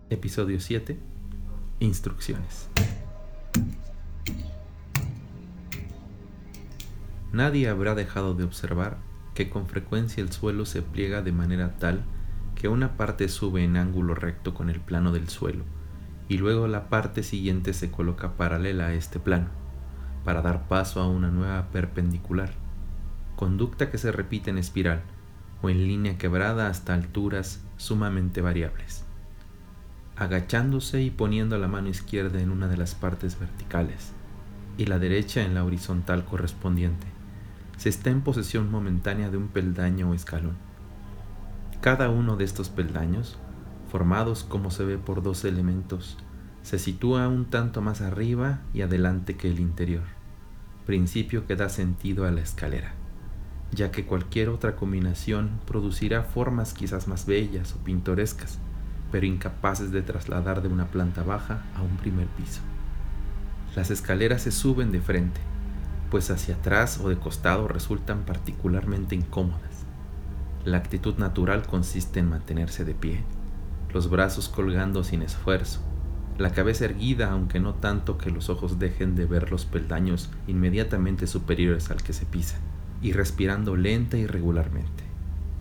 Episodio 7. Instrucciones. Nadie habrá dejado de observar que con frecuencia el suelo se pliega de manera tal que una parte sube en ángulo recto con el plano del suelo y luego la parte siguiente se coloca paralela a este plano para dar paso a una nueva perpendicular, conducta que se repite en espiral o en línea quebrada hasta alturas sumamente variables. Agachándose y poniendo la mano izquierda en una de las partes verticales y la derecha en la horizontal correspondiente, se está en posesión momentánea de un peldaño o escalón. Cada uno de estos peldaños, formados como se ve por dos elementos, se sitúa un tanto más arriba y adelante que el interior, principio que da sentido a la escalera, ya que cualquier otra combinación producirá formas quizás más bellas o pintorescas, pero incapaces de trasladar de una planta baja a un primer piso. Las escaleras se suben de frente, pues hacia atrás o de costado resultan particularmente incómodas. La actitud natural consiste en mantenerse de pie, los brazos colgando sin esfuerzo, la cabeza erguida aunque no tanto que los ojos dejen de ver los peldaños inmediatamente superiores al que se pisa, y respirando lenta y regularmente.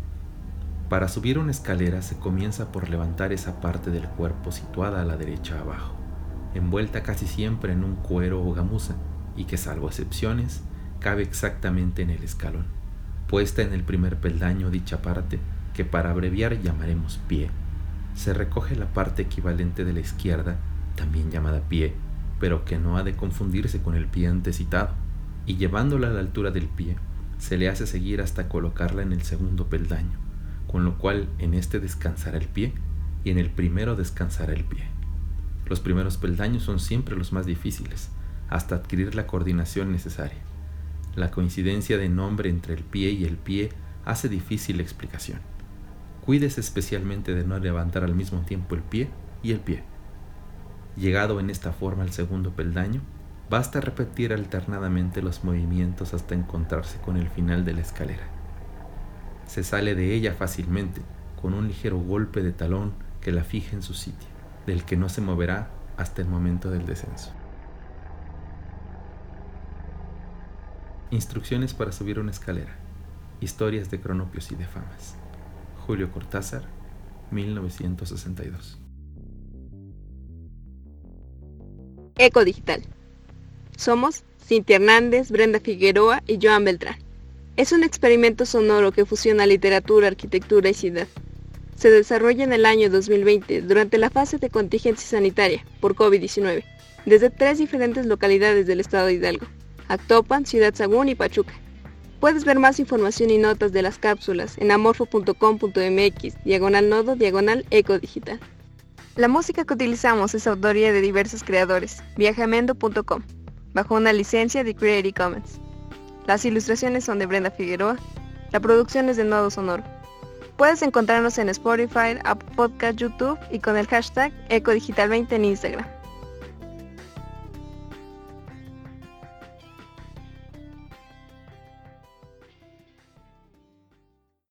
Para subir una escalera se comienza por levantar esa parte del cuerpo situada a la derecha abajo, envuelta casi siempre en un cuero o gamuza, y que salvo excepciones, cabe exactamente en el escalón. Puesta en el primer peldaño dicha parte, que para abreviar llamaremos pie, se recoge la parte equivalente de la izquierda, también llamada pie, pero que no ha de confundirse con el pie antes citado, y llevándola a la altura del pie, se le hace seguir hasta colocarla en el segundo peldaño, con lo cual en este descansará el pie y en el primero descansará el pie. Los primeros peldaños son siempre los más difíciles, hasta adquirir la coordinación necesaria. La coincidencia de nombre entre el pie y el pie hace difícil la explicación. Cuídese especialmente de no levantar al mismo tiempo el pie y el pie. Llegado en esta forma al segundo peldaño, basta repetir alternadamente los movimientos hasta encontrarse con el final de la escalera. Se sale de ella fácilmente, con un ligero golpe de talón que la fije en su sitio, del que no se moverá hasta el momento del descenso. Instrucciones para subir una escalera. Historias de cronopios y de famas. Julio Cortázar, 1962. Eco Digital. Somos Cintia Hernández, Brenda Figueroa y Joan Beltrán. Es un experimento sonoro que fusiona literatura, arquitectura y ciudad. Se desarrolla en el año 2020 durante la fase de contingencia sanitaria por COVID-19, desde 3 diferentes localidades del estado de Hidalgo: Actopan, Ciudad Sagún y Pachuca. Puedes ver más información y notas de las cápsulas en amorfo.com.mx/nodo/eco digital. La música que utilizamos es autoría de diversos creadores, viajamendo.com, bajo una licencia de Creative Commons. Las ilustraciones son de Brenda Figueroa. La producción es de Nodo Sonoro. Puedes encontrarnos en Spotify, Apple Podcast, YouTube y con el hashtag EcoDigital20 en Instagram.